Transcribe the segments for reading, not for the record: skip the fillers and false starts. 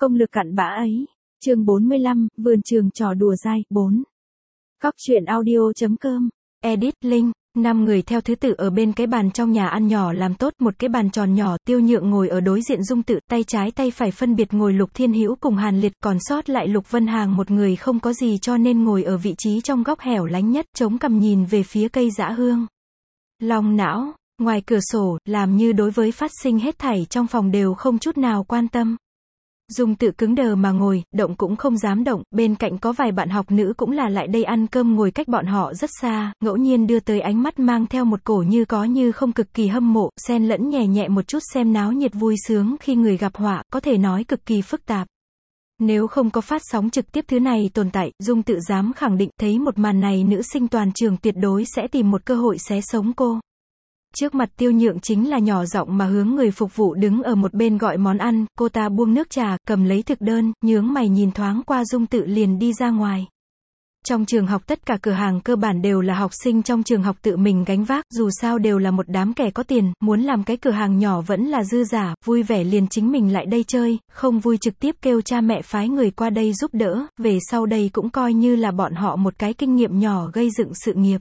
Công lực cặn bã ấy. Chương 45, vườn trường trò đùa dai, 4. Góc truyện audio.com. Edit Linh. 5 người theo thứ tự ở bên cái bàn trong nhà ăn nhỏ làm tốt một cái bàn tròn nhỏ, Tiêu Nhượng ngồi ở đối diện Dung Tự, tay trái tay phải phân biệt ngồi Lục Thiên Hữu cùng Hàn Liệt, còn sót lại Lục Vân Hàng một người không có gì cho nên ngồi ở vị trí trong góc hẻo lánh nhất, chống cằm nhìn về phía cây dã hương. Long não, ngoài cửa sổ, làm như đối với phát sinh hết thảy trong phòng đều không chút nào quan tâm. Dung Tự cứng đờ mà ngồi, động cũng không dám động, bên cạnh có vài bạn học nữ cũng là lại đây ăn cơm ngồi cách bọn họ rất xa, ngẫu nhiên đưa tới ánh mắt mang theo một cổ như có như không cực kỳ hâm mộ, xen lẫn nhẹ nhẹ một chút xem náo nhiệt vui sướng khi người gặp họa, có thể nói cực kỳ phức tạp. Nếu không có phát sóng trực tiếp thứ này tồn tại, Dung Tự dám khẳng định thấy một màn này nữ sinh toàn trường tuyệt đối sẽ tìm một cơ hội xé sống cô. Trước mặt Tiêu Nhượng chính là nhỏ giọng mà hướng người phục vụ đứng ở một bên gọi món ăn, cô ta buông nước trà, cầm lấy thực đơn, nhướng mày nhìn thoáng qua Dung Tự liền đi ra ngoài. Trong trường học tất cả cửa hàng cơ bản đều là học sinh trong trường học tự mình gánh vác, dù sao đều là một đám kẻ có tiền, muốn làm cái cửa hàng nhỏ vẫn là dư giả, vui vẻ liền chính mình lại đây chơi, không vui trực tiếp kêu cha mẹ phái người qua đây giúp đỡ, về sau đây cũng coi như là bọn họ một cái kinh nghiệm nhỏ gây dựng sự nghiệp.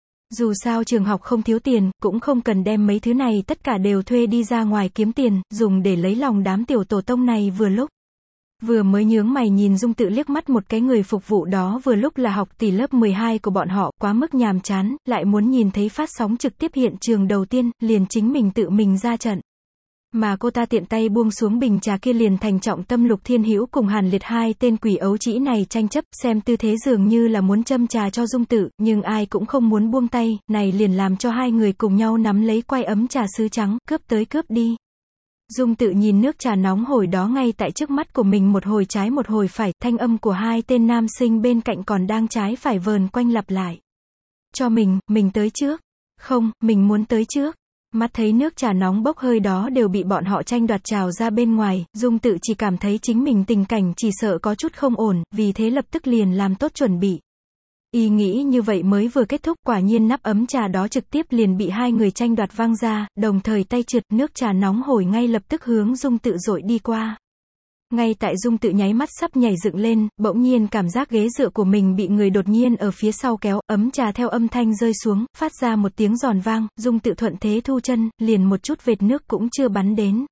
Dù sao trường học không thiếu tiền, cũng không cần đem mấy thứ này tất cả đều thuê đi ra ngoài kiếm tiền, dùng để lấy lòng đám tiểu tổ tông này vừa lúc. Vừa mới nhướng mày nhìn Dung Tự liếc mắt một cái người phục vụ đó vừa lúc là học tỷ lớp 12 của bọn họ, quá mức nhàm chán, lại muốn nhìn thấy phát sóng trực tiếp hiện trường đầu tiên, liền chính mình tự mình ra trận. Mà cô ta tiện tay buông xuống bình trà kia liền thành trọng tâm Lục Thiên Hữu cùng Hàn Liệt hai tên quỷ ấu trĩ này tranh chấp, xem tư thế dường như là muốn châm trà cho Dung Tự, nhưng ai cũng không muốn buông tay, này liền làm cho hai người cùng nhau nắm lấy quai ấm trà sứ trắng, cướp tới cướp đi. Dung Tự nhìn nước trà nóng hổi đó ngay tại trước mắt của mình một hồi trái một hồi phải, thanh âm của hai tên nam sinh bên cạnh còn đang trái phải vờn quanh lặp lại. Cho mình tới trước. Không, mình muốn tới trước. Mắt thấy nước trà nóng bốc hơi đó đều bị bọn họ tranh đoạt trào ra bên ngoài, Dung Tự chỉ cảm thấy chính mình tình cảnh chỉ sợ có chút không ổn, vì thế lập tức liền làm tốt chuẩn bị. Y nghĩ như vậy mới vừa kết thúc, quả nhiên nắp ấm trà đó trực tiếp liền bị hai người tranh đoạt văng ra, đồng thời tay trượt, nước trà nóng hổi ngay lập tức hướng Dung Tự dội đi qua. Ngay tại Dung Tự nháy mắt sắp nhảy dựng lên, bỗng nhiên cảm giác ghế dựa của mình bị người đột nhiên ở phía sau kéo, ấm trà theo âm thanh rơi xuống, phát ra một tiếng giòn vang, Dung Tự thuận thế thu chân, liền một chút vệt nước cũng chưa bắn đến.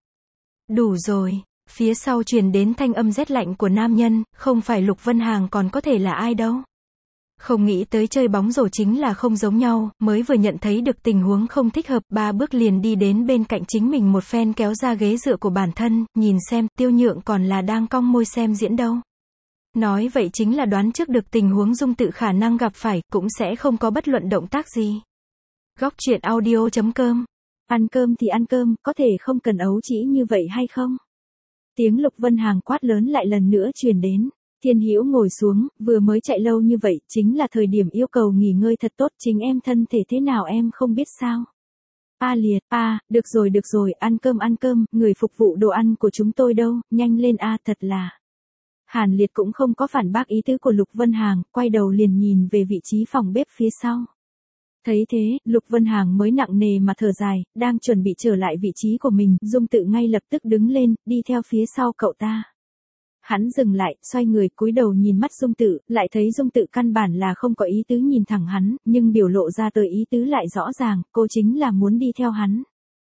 Đủ rồi, phía sau truyền đến thanh âm rét lạnh của nam nhân, không phải Lục Vân Hàng còn có thể là ai đâu. Không nghĩ tới chơi bóng rổ chính là không giống nhau, mới vừa nhận thấy được tình huống không thích hợp, 3 bước liền đi đến bên cạnh chính mình một phen kéo ra ghế dựa của bản thân, nhìn xem, Tiêu Nhượng còn là đang cong môi xem diễn đâu. Nói vậy chính là đoán trước được tình huống Dung Tự khả năng gặp phải, cũng sẽ không có bất luận động tác gì. Góc truyện audio.com. Ăn cơm thì ăn cơm, có thể không cần ấu trĩ như vậy hay không? Tiếng Lục Vân Hàng quát lớn lại lần nữa truyền đến. Thiên Hữu ngồi xuống, vừa mới chạy lâu như vậy, chính là thời điểm yêu cầu nghỉ ngơi thật tốt, chính em thân thể thế nào em không biết sao. Liệt, được rồi, ăn cơm, người phục vụ đồ ăn của chúng tôi đâu, nhanh lên thật là. Hàn Liệt cũng không có phản bác ý tứ của Lục Vân Hàng, quay đầu liền nhìn về vị trí phòng bếp phía sau. Thấy thế, Lục Vân Hàng mới nặng nề mà thở dài, đang chuẩn bị trở lại vị trí của mình, Dung Tự ngay lập tức đứng lên, đi theo phía sau cậu ta. Hắn dừng lại, xoay người, cúi đầu nhìn mắt Dung Tự, lại thấy Dung Tự căn bản là không có ý tứ nhìn thẳng hắn, nhưng biểu lộ ra tới ý tứ lại rõ ràng, cô chính là muốn đi theo hắn.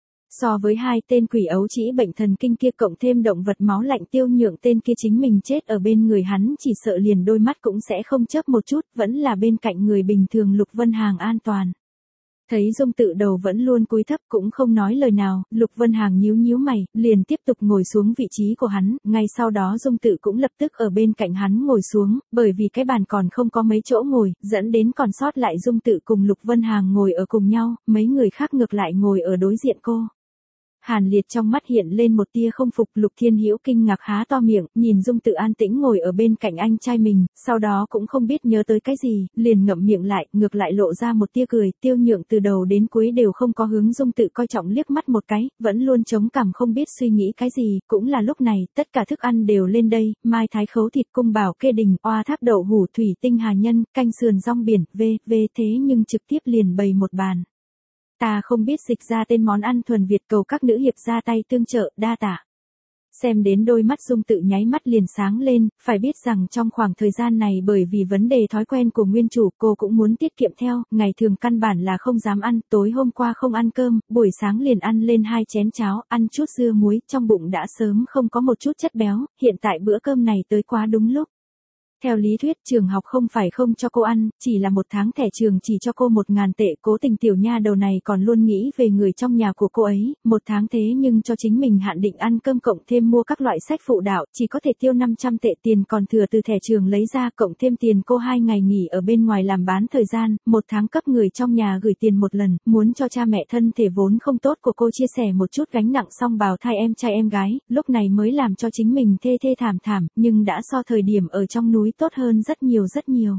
So với hai tên quỷ ấu trĩ bệnh thần kinh kia cộng thêm động vật máu lạnh Tiêu Nhượng tên kia chính mình chết ở bên người hắn chỉ sợ liền đôi mắt cũng sẽ không chớp một chút, vẫn là bên cạnh người bình thường Lục Vân Hàng an toàn. Thấy Dung Tự đầu vẫn luôn cúi thấp cũng không nói lời nào, Lục Vân Hàng nhíu mày, liền tiếp tục ngồi xuống vị trí của hắn, ngay sau đó Dung Tự cũng lập tức ở bên cạnh hắn ngồi xuống, bởi vì cái bàn còn không có mấy chỗ ngồi, dẫn đến còn sót lại Dung Tự cùng Lục Vân Hàng ngồi ở cùng nhau, mấy người khác ngược lại ngồi ở đối diện cô. Hàn Liệt trong mắt hiện lên một tia không phục, Lục Thiên Hữu kinh ngạc há to miệng, nhìn Dung Tự an tĩnh ngồi ở bên cạnh anh trai mình, sau đó cũng không biết nhớ tới cái gì, liền ngậm miệng lại, ngược lại lộ ra một tia cười, Tiêu Nhượng từ đầu đến cuối đều không có hướng Dung Tự coi trọng liếc mắt một cái, vẫn luôn chống cằm không biết suy nghĩ cái gì, cũng là lúc này, tất cả thức ăn đều lên đây, mai thái khấu thịt cung bảo kê đình, oa tháp đậu hủ thủy tinh hà nhân, canh sườn rong biển, thế nhưng trực tiếp liền bày một bàn. Ta không biết dịch ra tên món ăn thuần Việt, cầu các nữ hiệp ra tay tương trợ, đa tạ. Xem đến đôi mắt Dung Tự nháy mắt liền sáng lên, phải biết rằng trong khoảng thời gian này bởi vì vấn đề thói quen của nguyên chủ cô cũng muốn tiết kiệm theo, ngày thường căn bản là không dám ăn, tối hôm qua không ăn cơm, buổi sáng liền ăn lên 2 chén cháo, ăn chút dưa muối, trong bụng đã sớm không có một chút chất béo, hiện tại bữa cơm này tới quá đúng lúc. Theo lý thuyết trường học không phải không cho cô ăn, chỉ là 1 tháng thẻ trường chỉ cho cô 1.000 tệ, cố tình tiểu nha đầu này còn luôn nghĩ về người trong nhà của cô ấy, 1 tháng thế nhưng cho chính mình hạn định ăn cơm cộng thêm mua các loại sách phụ đạo, chỉ có thể tiêu 500 tệ tiền còn thừa từ thẻ trường lấy ra cộng thêm tiền cô 2 ngày nghỉ ở bên ngoài làm bán thời gian, 1 tháng cấp người trong nhà gửi tiền một lần, muốn cho cha mẹ thân thể vốn không tốt của cô chia sẻ một chút gánh nặng xong bào thai em trai em gái, lúc này mới làm cho chính mình thê thê thảm thảm, nhưng đã so thời điểm ở trong núi tốt hơn rất nhiều rất nhiều.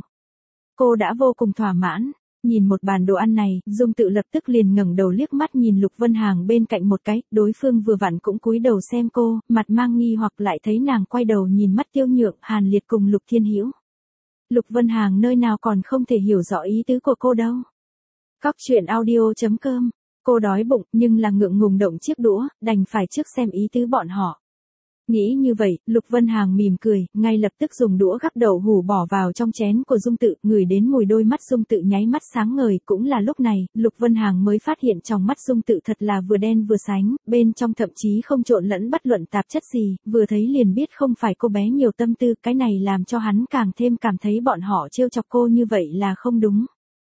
Cô đã vô cùng thỏa mãn, nhìn một bàn đồ ăn này, Dung Tự lập tức liền ngẩng đầu liếc mắt nhìn Lục Vân Hàng bên cạnh một cái, đối phương vừa vặn cũng cúi đầu xem cô, mặt mang nghi hoặc lại thấy nàng quay đầu nhìn mắt Tiêu Nhượng, Hàn Liệt cùng Lục Thiên Hữu. Lục Vân Hàng nơi nào còn không thể hiểu rõ ý tứ của cô đâu. Cóc truyện audio.com, cô đói bụng nhưng là ngượng ngùng động chiếc đũa, đành phải trước xem ý tứ bọn họ. Nghĩ như vậy, Lục Vân Hàng mỉm cười, ngay lập tức dùng đũa gắp đậu hủ bỏ vào trong chén của Dung Tự, ngửi đến mùi đôi mắt Dung Tự nháy mắt sáng ngời, cũng là lúc này, Lục Vân Hàng mới phát hiện trong mắt Dung Tự thật là vừa đen vừa sánh, bên trong thậm chí không trộn lẫn bất luận tạp chất gì, vừa thấy liền biết không phải cô bé nhiều tâm tư, cái này làm cho hắn càng thêm cảm thấy bọn họ trêu chọc cô như vậy là không đúng.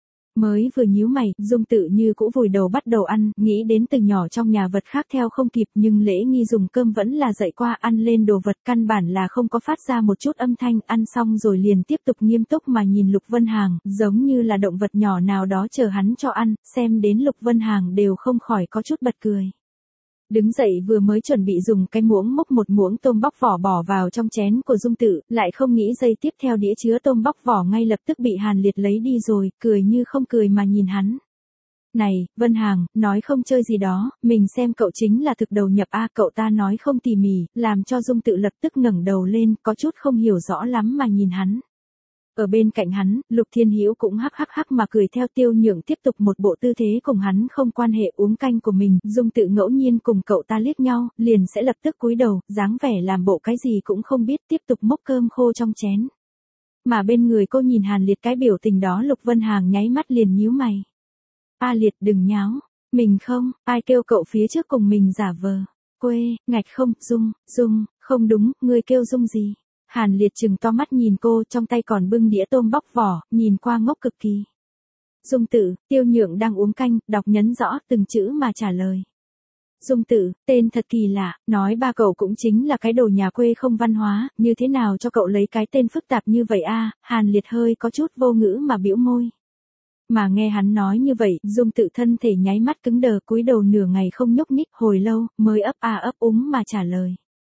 Mới vừa nhíu mày, Dung Tự như cũ vùi đầu bắt đầu ăn, nghĩ đến từ nhỏ trong nhà vật khác theo không kịp nhưng lễ nghi dùng cơm vẫn là dạy qua ăn lên đồ vật căn bản là không có phát ra một chút âm thanh, ăn xong rồi liền tiếp tục nghiêm túc mà nhìn Lục Vân Hàng, giống như là động vật nhỏ nào đó chờ hắn cho ăn, xem đến Lục Vân Hàng đều không khỏi có chút bật cười. Đứng dậy vừa mới chuẩn bị dùng cái muỗng múc một muỗng tôm bóc vỏ bỏ vào trong chén của Dung Tự, lại không nghĩ giây tiếp theo đĩa chứa tôm bóc vỏ ngay lập tức bị Hàn Liệt lấy đi rồi, cười như không cười mà nhìn hắn. Này, Vân Hàng, nói không chơi gì đó, mình xem cậu chính là thực đầu nhập a, cậu ta nói không tỉ mỉ, làm cho Dung Tự lập tức ngẩng đầu lên, có chút không hiểu rõ lắm mà nhìn hắn. Ở bên cạnh hắn, Lục Thiên Hữu cũng hắc hắc hắc mà cười theo. Tiêu Nhượng tiếp tục một bộ tư thế cùng hắn không quan hệ uống canh của mình, Dung Tự ngẫu nhiên cùng cậu ta liếc nhau, liền sẽ lập tức cúi đầu, dáng vẻ làm bộ cái gì cũng không biết, tiếp tục múc cơm khô trong chén. Mà bên người cô nhìn Hàn Liệt cái biểu tình đó, Lục Vân Hàng nháy mắt liền nhíu mày. A Liệt đừng nháo, mình không, ai kêu cậu phía trước cùng mình giả vờ. Quê, ngạch không, Dung, không đúng, ngươi kêu Dung gì? Hàn Liệt trừng to mắt nhìn cô, trong tay còn bưng đĩa tôm bóc vỏ, nhìn qua ngốc cực kỳ. Dung Tự, Tiêu Nhượng đang uống canh, đọc nhấn rõ từng chữ mà trả lời. Dung Tự, tên thật kỳ lạ, nói ba cậu cũng chính là cái đồ nhà quê không văn hóa, như thế nào cho cậu lấy cái tên phức tạp như vậy a? Hàn Liệt hơi có chút vô ngữ mà bĩu môi. Mà nghe hắn nói như vậy, Dung Tự thân thể nháy mắt cứng đờ, cúi đầu nửa ngày không nhúc nhích, hồi lâu mới ấp a ấp úng mà trả lời.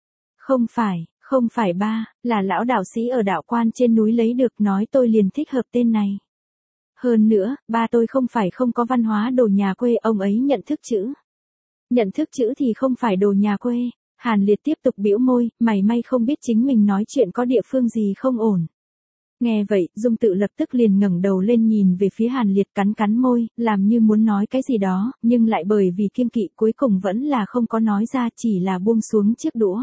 Không phải ba, là lão đạo sĩ ở đạo quan trên núi lấy được, nói tôi liền thích hợp tên này. Hơn nữa, ba tôi không phải không có văn hóa đồ nhà quê, ông ấy nhận thức chữ. Nhận thức chữ thì không phải đồ nhà quê. Hàn Liệt tiếp tục bĩu môi, mày may không biết chính mình nói chuyện có địa phương gì không ổn. Nghe vậy, Dung Tự lập tức liền ngẩng đầu lên nhìn về phía Hàn Liệt, cắn môi, làm như muốn nói cái gì đó, nhưng lại bởi vì kiêng kỵ cuối cùng vẫn là không có nói ra, chỉ là buông xuống chiếc đũa.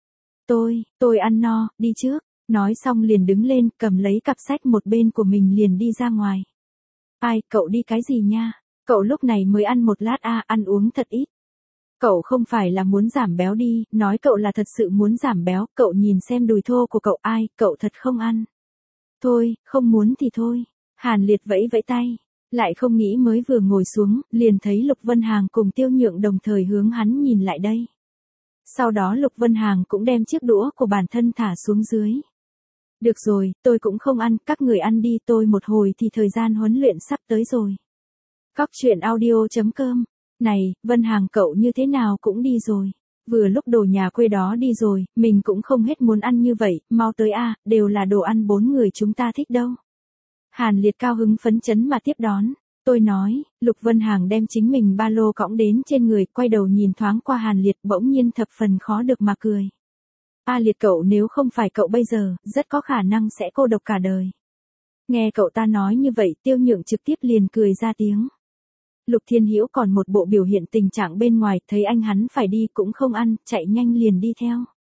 Tôi ăn no, đi trước. Nói xong liền đứng lên, cầm lấy cặp sách một bên của mình liền đi ra ngoài. Ai, cậu đi cái gì nha? Cậu lúc này mới ăn một lát a, ăn uống thật ít. Cậu không phải là muốn giảm béo đi, nói cậu là thật sự muốn giảm béo, cậu nhìn xem đùi thô của cậu, ai, cậu thật không ăn. Thôi, không muốn thì thôi. Hàn Liệt vẫy vẫy tay. Lại không nghĩ mới vừa ngồi xuống, liền thấy Lục Vân Hàng cùng Tiêu Nhượng đồng thời hướng hắn nhìn lại đây. Sau đó Lục Vân Hàng cũng đem chiếc đũa của bản thân thả xuống dưới. Được rồi, tôi cũng không ăn, các người ăn đi, tôi một hồi thì thời gian huấn luyện sắp tới rồi. Cóc truyện audio.com. Này, Vân Hàng cậu như thế nào cũng đi rồi. Vừa lúc đồ nhà quê đó đi rồi, mình cũng không hết muốn ăn như vậy, mau tới a, đều là đồ ăn 4 người chúng ta thích đâu. Hàn Liệt cao hứng phấn chấn mà tiếp đón. Tôi nói, Lục Vân Hàng đem chính mình ba lô cõng đến trên người, quay đầu nhìn thoáng qua Hàn Liệt, bỗng nhiên thập phần khó được mà cười. A Liệt cậu, nếu không phải cậu bây giờ, rất có khả năng sẽ cô độc cả đời. Nghe cậu ta nói như vậy, Tiêu Nhượng trực tiếp liền cười ra tiếng. Lục Thiên Hữu còn một bộ biểu hiện tình trạng bên ngoài, thấy anh hắn phải đi cũng không ăn, chạy nhanh liền đi theo.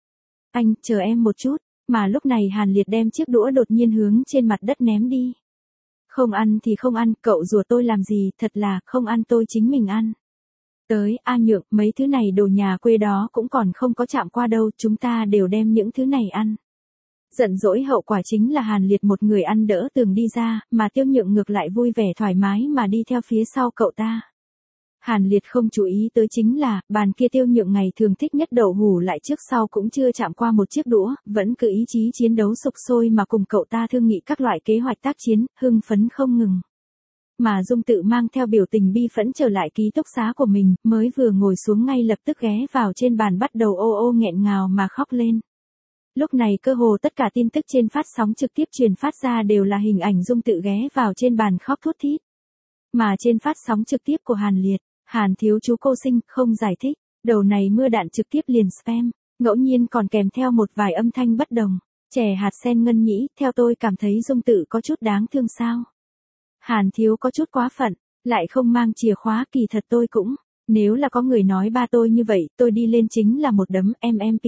Anh, chờ em một chút. Mà lúc này Hàn Liệt đem chiếc đũa đột nhiên hướng trên mặt đất ném đi. Không ăn thì không ăn, cậu rủa tôi làm gì, thật là, không ăn tôi chính mình ăn. Tới, A Nhượng, mấy thứ này đồ nhà quê đó cũng còn không có chạm qua đâu, chúng ta đều đem những thứ này ăn. Giận dỗi hậu quả chính là Hàn Liệt một người ăn đỡ Tường đi ra, mà Tiêu Nhượng ngược lại vui vẻ thoải mái mà đi theo phía sau cậu ta. Hàn Liệt không chú ý tới chính là, bàn kia Tiêu Nhượng ngày thường thích nhất đậu hủ lại trước sau cũng chưa chạm qua một chiếc đũa, vẫn cứ ý chí chiến đấu sục sôi mà cùng cậu ta thương nghị các loại kế hoạch tác chiến, hưng phấn không ngừng. Mà Dung Tự mang theo biểu tình bi phẫn trở lại ký túc xá của mình, mới vừa ngồi xuống ngay lập tức ghé vào trên bàn bắt đầu ô ô nghẹn ngào mà khóc lên. Lúc này cơ hồ tất cả tin tức trên phát sóng trực tiếp truyền phát ra đều là hình ảnh Dung Tự ghé vào trên bàn khóc thút thít. Mà trên phát sóng trực tiếp của Hàn Liệt, Hàn thiếu chú cô sinh, không giải thích, đầu này mưa đạn trực tiếp liền spam, ngẫu nhiên còn kèm theo một vài âm thanh bất đồng. Chè hạt sen ngân nhĩ, theo tôi cảm thấy Dung Tự có chút đáng thương sao. Hàn thiếu có chút quá phận, lại không mang chìa khóa, kỳ thật tôi cũng, nếu là có người nói ba tôi như vậy, tôi đi lên chính là một đấm MMP.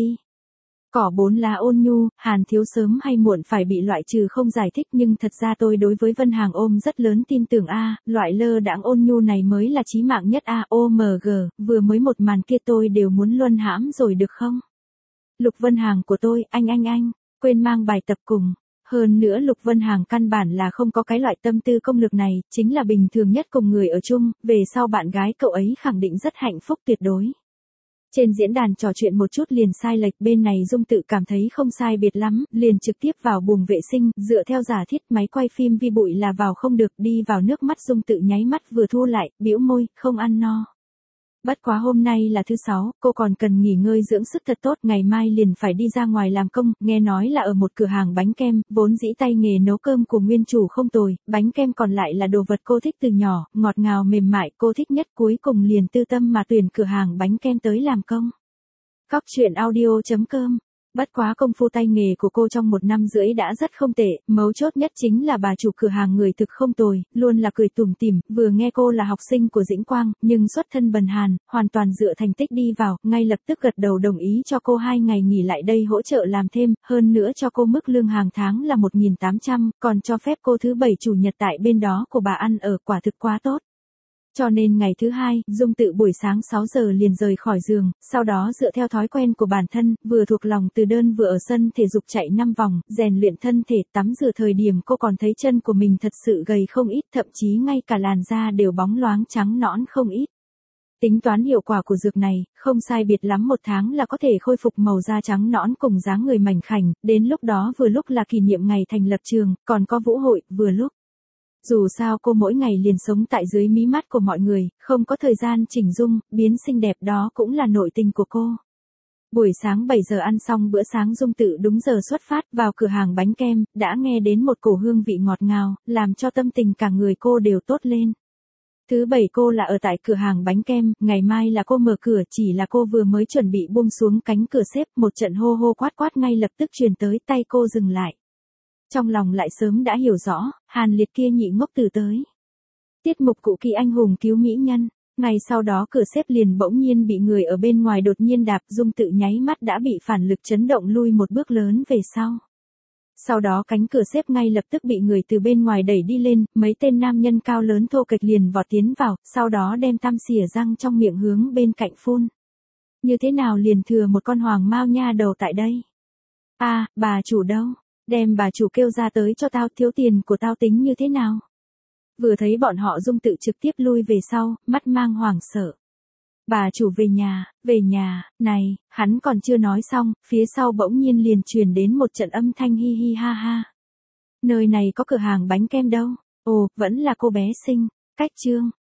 Cỏ 4 lá ôn nhu, Hàn thiếu sớm hay muộn phải bị loại trừ không giải thích, nhưng thật ra tôi đối với Vân Hàng ôm rất lớn tin tưởng loại lơ đãng ôn nhu này mới là chí mạng nhất OMG, vừa mới một màn kia tôi đều muốn luân hãm rồi được không? Lục Vân Hàng của tôi, anh, quên mang bài tập cùng. Hơn nữa Lục Vân Hàng căn bản là không có cái loại tâm tư công lực này, chính là bình thường nhất cùng người ở chung, về sau bạn gái cậu ấy khẳng định rất hạnh phúc tuyệt đối. Trên diễn đàn trò chuyện một chút liền sai lệch, bên này Dung Tự cảm thấy không sai biệt lắm, liền trực tiếp vào buồng vệ sinh, dựa theo giả thiết máy quay phim vi bụi là vào không được, đi vào nước mắt Dung Tự nháy mắt vừa thu lại, bĩu môi, không ăn no. Bất quá hôm nay là thứ 6, cô còn cần nghỉ ngơi dưỡng sức thật tốt, ngày mai liền phải đi ra ngoài làm công, nghe nói là ở một cửa hàng bánh kem, vốn dĩ tay nghề nấu cơm của nguyên chủ không tồi, bánh kem còn lại là đồ vật cô thích từ nhỏ, ngọt ngào mềm mại, cô thích nhất, cuối cùng liền tư tâm mà tuyển cửa hàng bánh kem tới làm công. Cóc truyện audio.com. Bất quá công phu tay nghề của cô trong 1 năm rưỡi đã rất không tệ, mấu chốt nhất chính là bà chủ cửa hàng người thực không tồi, luôn là cười tủm tỉm, vừa nghe cô là học sinh của Dĩnh Quang, nhưng xuất thân bần hàn, hoàn toàn dựa thành tích đi vào, ngay lập tức gật đầu đồng ý cho cô 2 ngày nghỉ lại đây hỗ trợ làm thêm, hơn nữa cho cô mức lương hàng tháng là 1.800, còn cho phép cô thứ 7 chủ nhật tại bên đó của bà ăn ở, quả thực quá tốt. Cho nên ngày thứ 2, Dung Tự buổi sáng 6 giờ liền rời khỏi giường, sau đó dựa theo thói quen của bản thân, vừa thuộc lòng từ đơn vừa ở sân thể dục chạy 5 vòng, rèn luyện thân thể, tắm rửa thời điểm cô còn thấy chân của mình thật sự gầy không ít, thậm chí ngay cả làn da đều bóng loáng trắng nõn không ít. Tính toán hiệu quả của dược này, không sai biệt lắm 1 tháng là có thể khôi phục màu da trắng nõn cùng dáng người mảnh khảnh, đến lúc đó vừa lúc là kỷ niệm ngày thành lập trường, còn có vũ hội, vừa lúc. Dù sao cô mỗi ngày liền sống tại dưới mí mắt của mọi người, không có thời gian chỉnh dung, biến xinh đẹp, đó cũng là nội tình của cô. Buổi sáng 7 giờ ăn xong bữa sáng Dung Tự đúng giờ xuất phát vào cửa hàng bánh kem, đã nghe đến một cổ hương vị ngọt ngào, làm cho tâm tình cả người cô đều tốt lên. Thứ 7 cô là ở tại cửa hàng bánh kem, ngày mai là cô mở cửa, chỉ là cô vừa mới chuẩn bị buông xuống cánh cửa xếp, một trận hô hô quát quát ngay lập tức truyền tới, tay cô dừng lại. Trong lòng lại sớm đã hiểu rõ, Hàn Liệt kia nhị ngốc từ tới. Tiết mục Cụ Kỳ anh hùng cứu mỹ nhân, ngày sau đó cửa xếp liền bỗng nhiên bị người ở bên ngoài đột nhiên đạp, Dung Tự nháy mắt đã bị phản lực chấn động lui một bước lớn về sau. Sau đó cánh cửa xếp ngay lập tức bị người từ bên ngoài đẩy đi lên, mấy tên nam nhân cao lớn thô kệch liền vọt tiến vào, sau đó đem tăm xỉa răng trong miệng hướng bên cạnh phun. Như thế nào liền thừa một con hoàng mao nha đầu tại đây? Bà chủ đâu? Đem bà chủ kêu ra tới cho tao, thiếu tiền của tao tính như thế nào? Vừa thấy bọn họ Dung Tự trực tiếp lui về sau, mắt mang hoảng sợ. Bà chủ về nhà, này, hắn còn chưa nói xong, phía sau bỗng nhiên liền truyền đến một trận âm thanh hi hi ha ha. Nơi này có cửa hàng bánh kem đâu? Ồ, vẫn là cô bé xinh, cách chương.